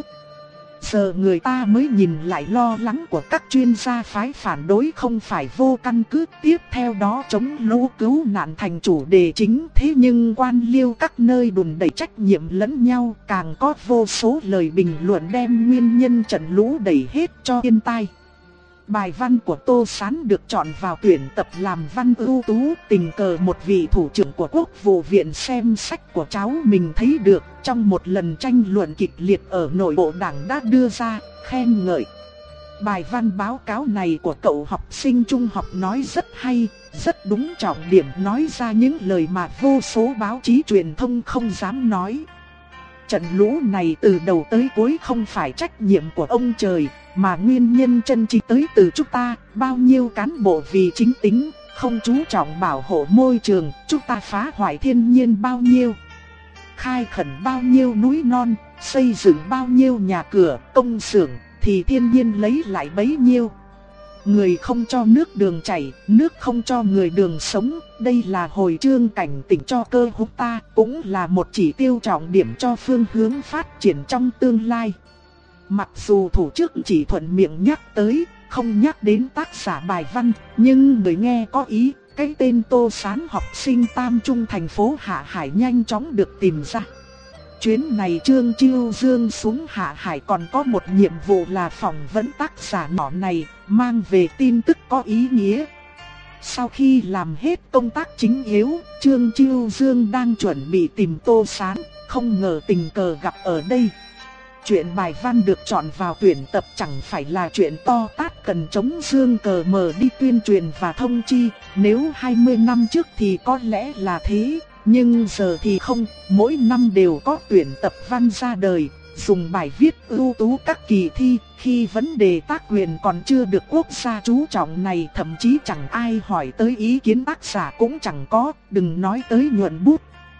Giờ người ta mới nhìn lại lo lắng của các chuyên gia phái phản đối không phải vô căn cứ. Tiếp theo đó chống lũ cứu nạn thành chủ đề chính, thế nhưng quan liêu các nơi đùn đẩy trách nhiệm lẫn nhau, càng có vô số lời bình luận đem nguyên nhân trận lũ đẩy hết cho thiên tai. Bài văn của Tô Sán được chọn vào tuyển tập làm văn ưu tú, tình cờ một vị thủ trưởng của Quốc vụ viện xem sách của cháu mình thấy được trong một lần tranh luận kịch liệt ở nội bộ đảng đã đưa ra, khen ngợi. Bài văn báo cáo này của cậu học sinh trung học nói rất hay, rất đúng trọng điểm, nói ra những lời mà vô số báo chí truyền thông không dám nói. Trận lũ này từ đầu tới cuối không phải trách nhiệm của ông trời, mà nguyên nhân chân chính tới từ chúng ta. Bao nhiêu cán bộ vì chính tính, không chú trọng bảo hộ môi trường, chúng ta phá hoại thiên nhiên bao nhiêu, khai khẩn bao nhiêu núi non, xây dựng bao nhiêu nhà cửa, công xưởng, thì thiên nhiên lấy lại bấy nhiêu. Người không cho nước đường chảy, nước không cho người đường sống, đây là hồi chương cảnh tỉnh cho cơ hữu ta, cũng là một chỉ tiêu trọng điểm cho phương hướng phát triển trong tương lai. Mặc dù thủ chức chỉ thuận miệng nhắc tới, không nhắc đến tác giả bài văn, nhưng người nghe có ý, cái tên Tô Sán học sinh tam trung thành phố Hạ Hải nhanh chóng được tìm ra. Chuyến này Trương Chiêu Dương xuống Hạ Hải còn có một nhiệm vụ là phỏng vấn tác giả nhỏ này, mang về tin tức có ý nghĩa. Sau khi làm hết công tác chính yếu, Trương Chiêu Dương đang chuẩn bị tìm Tô Sán, không ngờ tình cờ gặp ở đây. Chuyện bài văn được chọn vào tuyển tập chẳng phải là chuyện to tát cần chống dương cờ mờ đi tuyên truyền và thông chi, nếu hai mươi năm trước thì có lẽ là thế, nhưng giờ thì không, mỗi năm đều có tuyển tập văn ra đời, dùng bài viết ưu tú các kỳ thi, khi vấn đề tác quyền còn chưa được quốc gia chú trọng này, thậm chí chẳng ai hỏi tới ý kiến tác giả cũng chẳng có, đừng nói tới nhuận bút.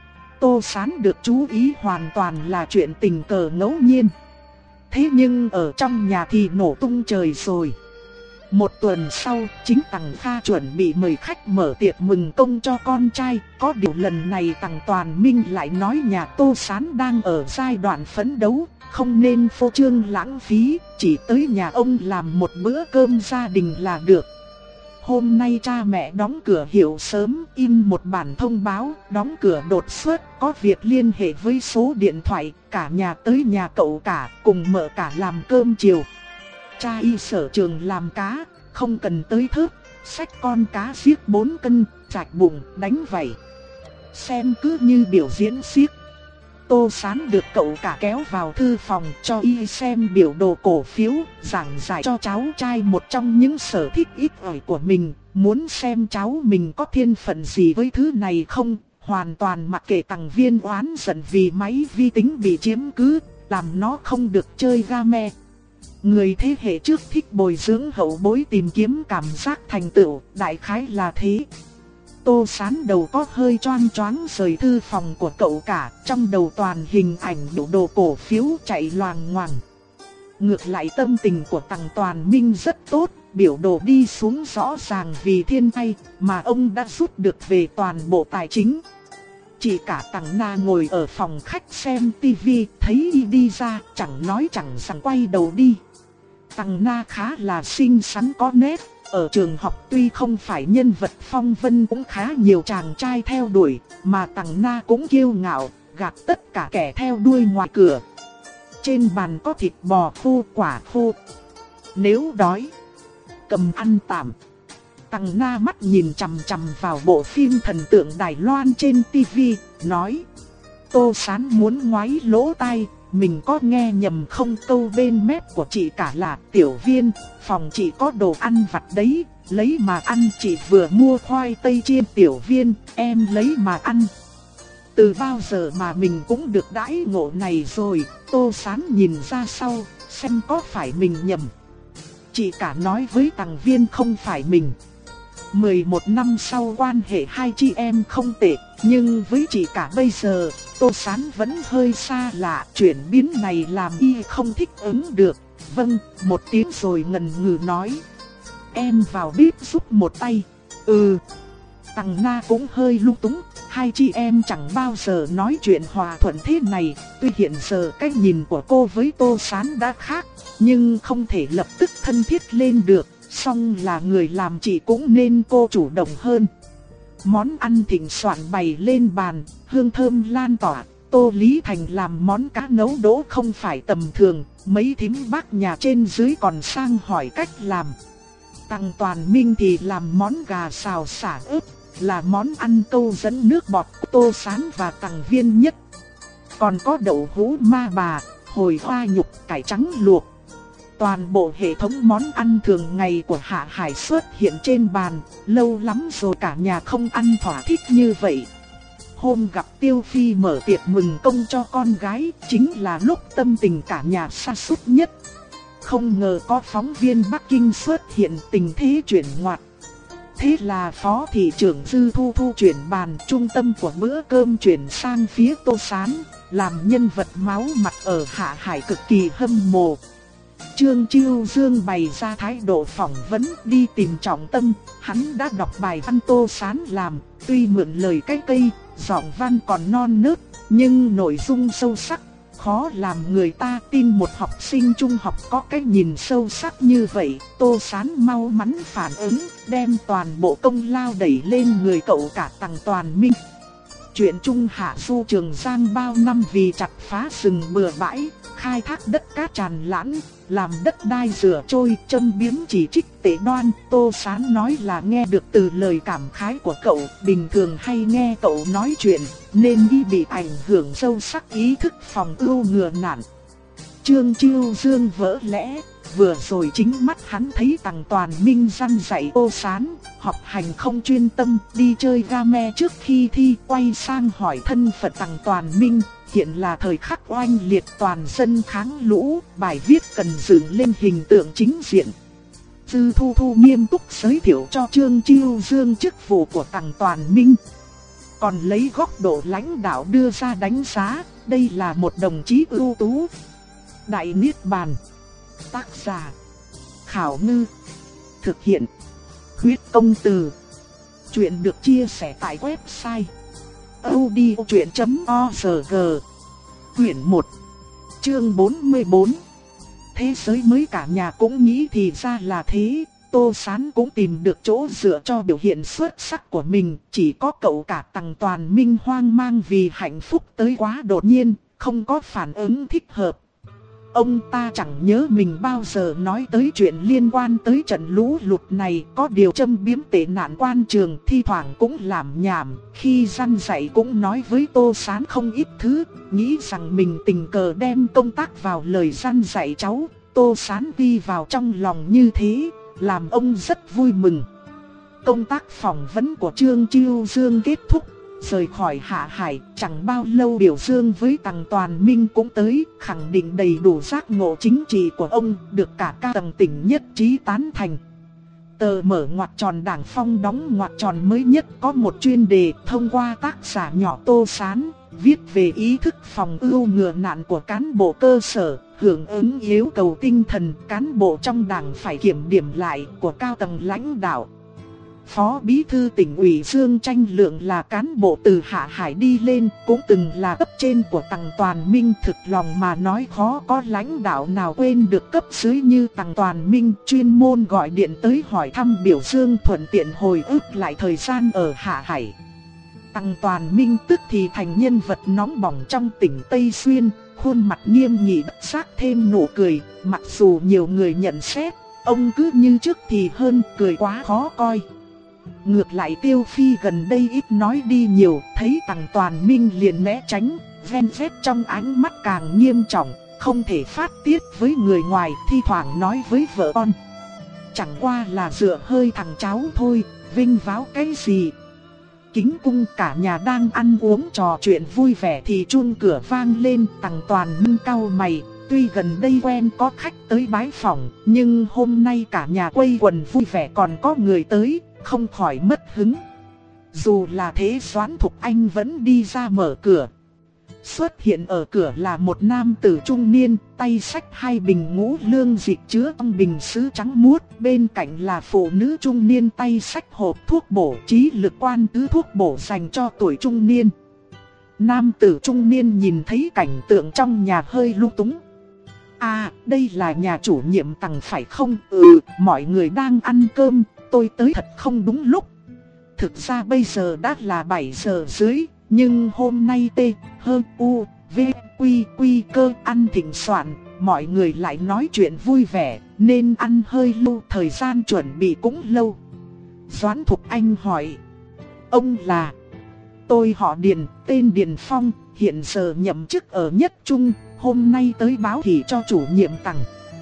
Tô Sán được chú ý hoàn toàn là chuyện tình cờ ngẫu nhiên. Thế nhưng ở trong nhà thì nổ tung trời rồi. Một tuần sau, chính Tằng Kha chuẩn bị mời khách mở tiệc mừng công cho con trai. Có điều lần này Tằng Toàn Minh lại nói nhà Tô Sán đang ở giai đoạn phấn đấu, không nên phô trương lãng phí, chỉ tới nhà ông làm một bữa cơm gia đình là được. Hôm nay cha mẹ đóng cửa hiệu sớm, in một bản thông báo, đóng cửa đột xuất, có việc liên hệ với số điện thoại, cả nhà tới nhà cậu cả, cùng mợ cả làm cơm chiều. Cha y sở trường làm cá, không cần tới thớt, xách con cá xiếc bốn cân, chạch bụng, đánh vảy. Xem cứ như biểu diễn xiếc. Tô Sán được cậu cả kéo vào thư phòng cho y xem biểu đồ cổ phiếu, giảng giải cho cháu trai một trong những sở thích ít ỏi của mình, muốn xem cháu mình có thiên phận gì với thứ này không, hoàn toàn mặc kệ Tằng Viên oán giận vì máy vi tính bị chiếm cứ, làm nó không được chơi game. Người thế hệ trước thích bồi dưỡng hậu bối tìm kiếm cảm giác thành tựu, đại khái là thế. Tô Sán đầu có hơi choáng choáng rời thư phòng của cậu cả, trong đầu toàn hình ảnh biểu đồ cổ phiếu chạy loằng ngoằng. Ngược lại tâm tình của Tằng Toàn Minh rất tốt, biểu đồ đi xuống rõ ràng vì thiên tai, mà ông đã rút được về toàn bộ tài chính. Chỉ cả Tằng Na ngồi ở phòng khách xem tivi, thấy y đi ra, chẳng nói chẳng rằng quay đầu đi. Tằng Na khá là xinh xắn có nét. Ở trường học tuy không phải nhân vật phong vân cũng khá nhiều chàng trai theo đuổi, mà Tằng Na cũng kiêu ngạo, gạt tất cả kẻ theo đuôi ngoài cửa. Trên bàn có thịt bò khô, quả khô. Nếu đói, cầm ăn tạm. Tằng Na mắt nhìn chằm chằm vào bộ phim thần tượng Đài Loan trên tivi, nói: Tô Sán muốn ngoáy lỗ tai, mình có nghe nhầm không? Câu bên mép của chị cả là: Tiểu Viên, phòng chị có đồ ăn vặt đấy, lấy mà ăn. Chị vừa mua khoai tây chiên. Tiểu Viên, em lấy mà ăn. Từ bao giờ mà mình cũng được đãi ngộ này rồi, Tô Sán nhìn ra sau, xem có phải mình nhầm. Chị cả nói với Tằng Viên không phải mình. mười một năm sau quan hệ hai chị em không tệ, nhưng với chị cả bây giờ, Tô Sán vẫn hơi xa lạ. Chuyển biến này làm y không thích ứng được. Vâng, một tiếng rồi ngần ngừ nói. Em vào bếp giúp một tay. Ừ. Tằng Na cũng hơi lung túng. Hai chị em chẳng bao giờ nói chuyện hòa thuận thế này. Tuy hiện giờ cách nhìn của cô với Tô Sán đã khác, nhưng không thể lập tức thân thiết lên được. Song là người làm chị cũng nên cô chủ động hơn. Món ăn thịnh soạn bày lên bàn, hương thơm lan tỏa. Tô Lý Thành làm món cá nấu đỗ không phải tầm thường. Mấy thím bác nhà trên dưới còn sang hỏi cách làm. Tằng Toàn Minh thì làm món gà xào sả ớt, là món ăn câu dẫn nước bọt của Tô Sán và Tằng Viên nhất. Còn có đậu hũ ma bà, hồi hoa nhục, cải trắng luộc. Toàn bộ hệ thống món ăn thường ngày của Hạ Hải xuất hiện trên bàn, lâu lắm rồi cả nhà không ăn thỏa thích như vậy. Hôm gặp Tiêu Phi mở tiệc mừng công cho con gái, chính là lúc tâm tình cả nhà sa sút nhất. Không ngờ có phóng viên Bắc Kinh xuất hiện, tình thế chuyển ngoặt. Thế là Phó Thị trưởng Dư Thu Thu chuyển bàn, trung tâm của bữa cơm chuyển sang phía Tô Sán, làm nhân vật máu mặt ở Hạ Hải cực kỳ hâm mộ. Trương Chiêu Dương bày ra thái độ phỏng vấn đi tìm trọng tâm. Hắn đã đọc bài văn Tô Sán làm, tuy mượn lời cái cây, giọng văn còn non nớt, nhưng nội dung sâu sắc. Khó làm người ta tin một học sinh trung học có cái nhìn sâu sắc như vậy. Tô Sán mau mắn phản ứng, đem toàn bộ công lao đẩy lên người cậu cả Tằng Toàn Minh. Chuyện Trung Hạ Du Trường Giang bao năm vì chặt phá rừng bừa bãi, khai thác đất cát tràn lãng, làm đất đai rửa trôi, châm biếm chỉ trích tệ đoan. Tô Sán nói là nghe được từ lời cảm khái của cậu, bình thường hay nghe cậu nói chuyện, nên y bị ảnh hưởng sâu sắc ý thức phòng ưu ngừa nạn. Trương Chiêu Dương vỡ lẽ, vừa rồi chính mắt hắn thấy Tằng Toàn Minh răn dạy Tô Sán, học hành không chuyên tâm, đi chơi game trước khi thi, quay sang hỏi thân phận Tằng Toàn Minh. Hiện là thời khắc oanh liệt toàn dân kháng lũ, bài viết cần dựng lên hình tượng chính diện. Dư Thu Thu nghiêm túc giới thiệu cho Trương Chiêu Dương chức vụ của Tằng Toàn Minh, còn lấy góc độ lãnh đạo đưa ra đánh giá, đây là một đồng chí ưu tú. Đại Niết Bàn. Tác giả Khảo Ngư. Thực hiện Huyết Công Từ. Chuyện được chia sẻ tại website audiochuyện chấm org. Quyển một, chương bốn mươi bốn. Thế giới mới cả nhà cũng nghĩ thì ra là thế. Tô Sán cũng tìm được chỗ dựa cho biểu hiện xuất sắc của mình. Chỉ có cậu cả Tằng Toàn Minh hoang mang vì hạnh phúc tới quá đột nhiên, không có phản ứng thích hợp. Ông ta chẳng nhớ mình bao giờ nói tới chuyện liên quan tới trận lũ lụt này. Có điều châm biếm tệ nạn quan trường, thi thoảng cũng làm nhảm. Khi răn dạy cũng nói với Tô Sán không ít thứ, nghĩ rằng mình tình cờ đem công tác vào lời răn dạy cháu. Tô Sán ghi vào trong lòng như thế, làm ông rất vui mừng. Công tác phỏng vấn của Trương Chiêu Dương kết thúc. Rời khỏi Hạ Hải, chẳng bao lâu biểu dương với Tằng Toàn Minh cũng tới, khẳng định đầy đủ giác ngộ chính trị của ông, được cả cao tầng tỉnh nhất trí tán thành. Tờ mở ngoặc tròn Đảng Phong đóng ngoặc tròn mới nhất có một chuyên đề thông qua tác giả nhỏ Tô Sán, viết về ý thức phòng ưu ngừa nạn của cán bộ cơ sở, hưởng ứng yêu cầu tinh thần cán bộ trong đảng phải kiểm điểm lại của cao tầng lãnh đạo. Phó Bí thư tỉnh ủy Dương Tranh Lượng là cán bộ từ Hạ Hải đi lên, cũng từng là cấp trên của Tằng Toàn Minh. Thực lòng mà nói khó có lãnh đạo nào quên được cấp dưới như Tằng Toàn Minh, chuyên môn gọi điện tới hỏi thăm biểu dương, thuận tiện hồi ức lại thời gian ở Hạ Hải. Tằng Toàn Minh tức thì thành nhân vật nóng bỏng trong tỉnh Tây Xuyên, khuôn mặt nghiêm nghị bất giác thêm nụ cười. Mặc dù nhiều người nhận xét, ông cứ như trước thì hơn, cười quá khó coi. Ngược lại Tiêu Phi gần đây ít nói đi nhiều, thấy Tằng Toàn Minh liền né tránh, ven vét trong ánh mắt càng nghiêm trọng, không thể phát tiết với người ngoài, thi thoảng nói với vợ con. Chẳng qua là dựa hơi thằng cháu thôi, vinh váo cái gì. kính cung, cả nhà đang ăn uống trò chuyện vui vẻ thì chuông cửa vang lên. Tằng Toàn Minh cau mày, tuy gần đây quen có khách tới bái phỏng, nhưng hôm nay cả nhà quây quần vui vẻ còn có người tới, không khỏi mất hứng. Dù là thế Doãn Thục Anh vẫn đi ra mở cửa. Xuất hiện ở cửa là một nam tử trung niên, tay xách hai bình ngũ lương dịch chứa trong bình sứ trắng muốt. Bên cạnh là phụ nữ trung niên tay xách hộp thuốc bổ trí lực quan tứ thuốc bổ dành cho tuổi trung niên. Nam tử trung niên nhìn thấy cảnh tượng trong nhà hơi lung túng. À, đây là nhà chủ nhiệm Tằng phải không? Ừ, mọi người đang ăn cơm, tôi tới thật không đúng lúc. Thực ra bây giờ đã là bảy giờ dưới, nhưng hôm nay T, H, U, V, Quy, Quy cơ ăn thịnh soạn, mọi người lại nói chuyện vui vẻ, nên ăn hơi lâu, thời gian chuẩn bị cũng lâu. Doãn Thục Anh hỏi, ông là? Tôi họ Điền, tên Điền Phong, hiện giờ nhậm chức ở Nhất Trung, hôm nay tới báo thì cho chủ nhiệm Tằng.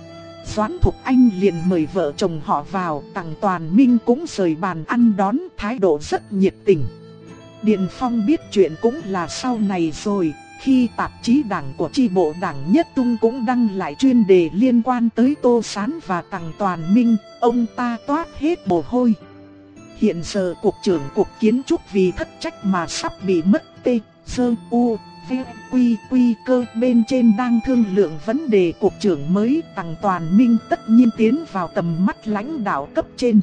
Doãn Thục Anh liền mời vợ chồng họ vào, Tằng Toàn Minh cũng rời bàn ăn đón, thái độ rất nhiệt tình. Điền Phong biết chuyện cũng là sau này rồi, khi tạp chí đảng của chi bộ đảng Nhất Trung cũng đăng lại chuyên đề liên quan tới Tô Sán và Tằng Toàn Minh, ông ta toát hết mồ hôi. Hiện giờ cục trưởng cục kiến trúc vì thất trách mà sắp bị mất T, Sơ, U, V, Quy, Quy cơ bên trên đang thương lượng vấn đề cục trưởng mới. Tằng Toàn Minh tất nhiên tiến vào tầm mắt lãnh đạo cấp trên.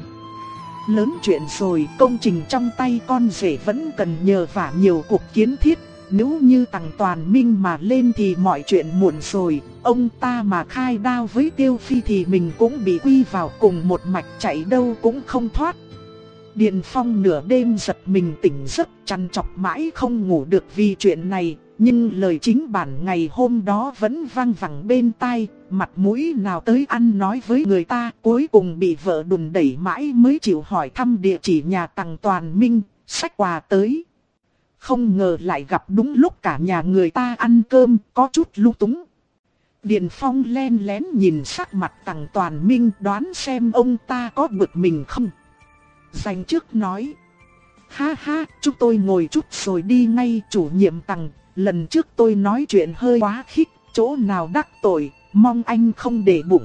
Lớn chuyện rồi, công trình trong tay con rể vẫn cần nhờ vả nhiều cục kiến thiết. Nếu như Tằng Toàn Minh mà lên thì mọi chuyện muộn rồi. Ông ta mà khai đao với Tiêu Phi thì mình cũng bị quy vào cùng một mạch, chạy đâu cũng không thoát. Điền Phong nửa đêm giật mình tỉnh giấc, trằn trọc mãi không ngủ được vì chuyện này. Nhưng lời chính bản ngày hôm đó vẫn vang vẳng bên tai, mặt mũi nào tới ăn nói với người ta. Cuối cùng bị vợ đùn đẩy mãi mới chịu hỏi thăm địa chỉ nhà Tằng Toàn Minh, xách quà tới. Không ngờ lại gặp đúng lúc cả nhà người ta ăn cơm, có chút lung túng. Điền Phong len lén nhìn sắc mặt Tằng Toàn Minh, đoán xem ông ta có bực mình không. Dành trước nói, ha ha, chúng tôi ngồi chút rồi đi ngay. Chủ nhiệm Tằng, lần trước tôi nói chuyện hơi quá khích, chỗ nào đắc tội, mong anh không để bụng.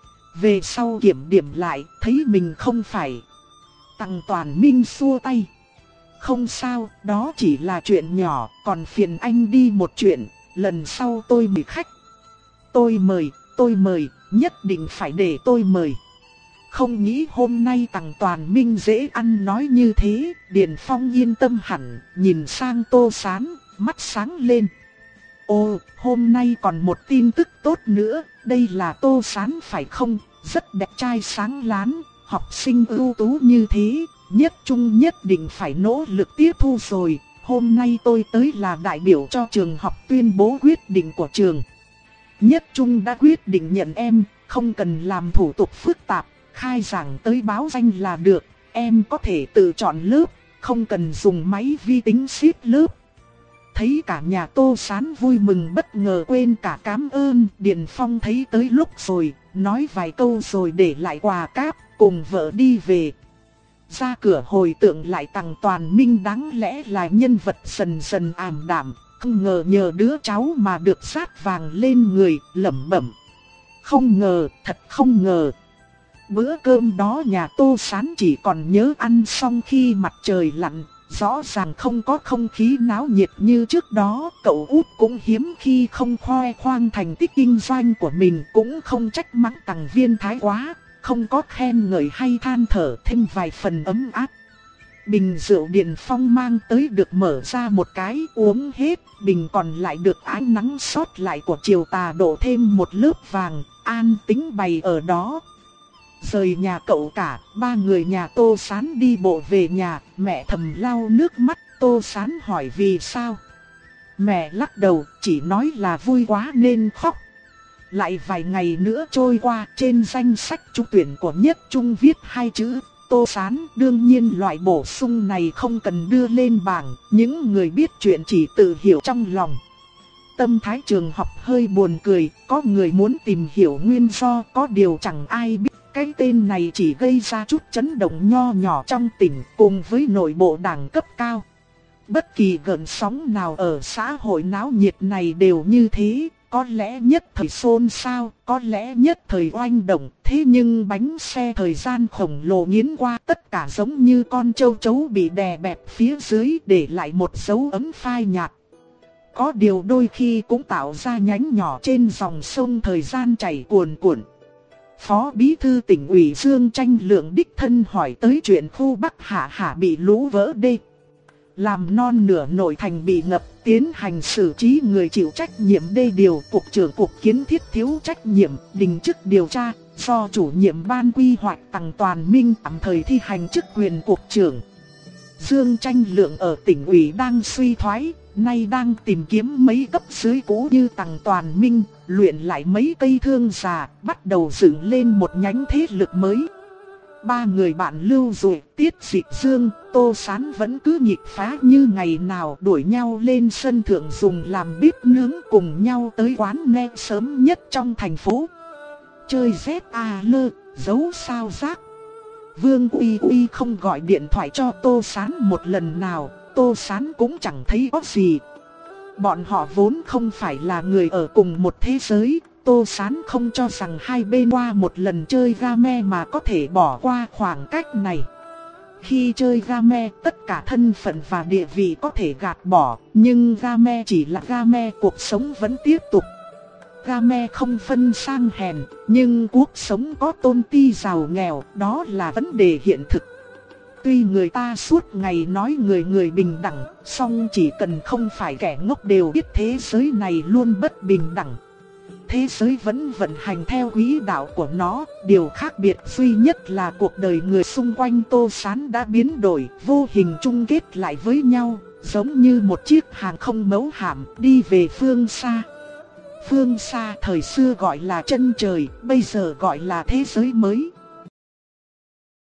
Về sau kiểm điểm lại, thấy mình không phải. Tằng Toàn Minh xua tay, không sao, đó chỉ là chuyện nhỏ, còn phiền anh đi một chuyện, lần sau tôi mời khách. Tôi mời, tôi mời, nhất định phải để tôi mời. Không nghĩ hôm nay Tằng Toàn Minh dễ ăn nói như thế. Điền Phong yên tâm hẳn, nhìn sang Tô Sán, mắt sáng lên. Ồ, hôm nay còn một tin tức tốt nữa, đây là Tô Sán phải không? Rất đẹp trai sáng láng, học sinh ưu tú như thế, Nhất Trung nhất định phải nỗ lực tiếp thu rồi. Hôm nay tôi tới là đại biểu cho trường học tuyên bố quyết định của trường. Nhất Trung đã quyết định nhận em, không cần làm thủ tục phức tạp. Khai giảng tới báo danh là được, em có thể tự chọn lớp, không cần dùng máy vi tính xếp lớp. Thấy cả nhà Tô Sán vui mừng bất ngờ quên cả cảm ơn. Điền Phong thấy tới lúc rồi, nói vài câu rồi để lại quà cáp, cùng vợ đi về. Ra cửa hồi tưởng lại Tằng Toàn Minh đáng lẽ là nhân vật dần dần ảm đạm, không ngờ nhờ đứa cháu mà được sát vàng lên người, lẩm bẩm. Không ngờ, thật không ngờ. Bữa cơm đó nhà Tô Sán chỉ còn nhớ ăn xong khi mặt trời lặn, rõ ràng không có không khí náo nhiệt như trước đó. Cậu út cũng hiếm khi không khoe khoang thành tích kinh doanh của mình, cũng không trách mắng Tằng Viên thái quá, không có khen ngợi hay than thở, thêm vài phần ấm áp. Bình rượu Điền Phong mang tới được mở ra một cái, uống hết, bình còn lại được ánh nắng sót lại của chiều tà đổ thêm một lớp vàng, an tĩnh bày ở đó. Rời nhà cậu cả, ba người nhà Tô Sán đi bộ về nhà, mẹ thầm lau nước mắt. Tô Sán hỏi vì sao. Mẹ lắc đầu, chỉ nói là vui quá nên khóc. Lại vài ngày nữa trôi qua, trên danh sách trúng tuyển của Nhất Trung viết hai chữ Tô Sán. Đương nhiên loại bổ sung này không cần đưa lên bảng, những người biết chuyện chỉ tự hiểu trong lòng. Tâm thái trường học hơi buồn cười, có người muốn tìm hiểu nguyên do, có điều chẳng ai biết. Cái tên này chỉ gây ra chút chấn động nho nhỏ trong tỉnh, cùng với nội bộ đảng cấp cao. Bất kỳ gợn sóng nào ở xã hội náo nhiệt này đều như thế, có lẽ nhất thời xôn xao, có lẽ nhất thời oanh động, thế nhưng bánh xe thời gian khổng lồ nghiến qua tất cả giống như con châu chấu bị đè bẹp phía dưới để lại một dấu ấn phai nhạt. Có điều đôi khi cũng tạo ra nhánh nhỏ trên dòng sông thời gian chảy cuồn cuộn. Phó Bí thư tỉnh ủy Dương Tranh Lượng đích thân hỏi tới chuyện khu Bắc Hạ Hà bị lũ vỡ đê, làm non nửa nội thành bị ngập, tiến hành xử trí người chịu trách nhiệm đê điều. Cục trưởng Cục Kiến thiết thiếu trách nhiệm, đình chức điều tra, do chủ nhiệm ban quy hoạch Tằng Toàn Minh tạm thời thi hành chức quyền cục trưởng. Dương Tranh Lượng ở tỉnh ủy đang suy thoái, nay đang tìm kiếm mấy cấp dưới cũ như Tằng Toàn Minh, luyện lại mấy cây thương già, bắt đầu dựng lên một nhánh thế lực mới. Ba người bạn Lưu Duệ, Tiết Dịch Dương, Tô Sán vẫn cứ nhịp phá như ngày nào, đuổi nhau lên sân thượng dùng làm bếp nướng, cùng nhau tới quán net sớm nhất trong thành phố. Chơi Z A lơ, giấu sao rác. Vương Uy Uy không gọi điện thoại cho Tô Sán một lần nào, Tô Sán cũng chẳng thấy có gì. Bọn họ vốn không phải là người ở cùng một thế giới. Tô Sán không cho rằng hai bên qua một lần chơi game mà có thể bỏ qua khoảng cách này. Khi chơi game, tất cả thân phận và địa vị có thể gạt bỏ, nhưng game chỉ là game, cuộc sống vẫn tiếp tục. Game không phân sang hèn, nhưng cuộc sống có tôn ti giàu nghèo, đó là vấn đề hiện thực. Tuy người ta suốt ngày nói người người bình đẳng, song chỉ cần không phải kẻ ngốc đều biết thế giới này luôn bất bình đẳng. Thế giới vẫn vận hành theo quỹ đạo của nó, điều khác biệt duy nhất là cuộc đời người xung quanh Tô Sán đã biến đổi, vô hình chung kết lại với nhau, giống như một chiếc hàng không mẫu hạm đi về phương xa. Phương xa thời xưa gọi là chân trời, bây giờ gọi là thế giới mới.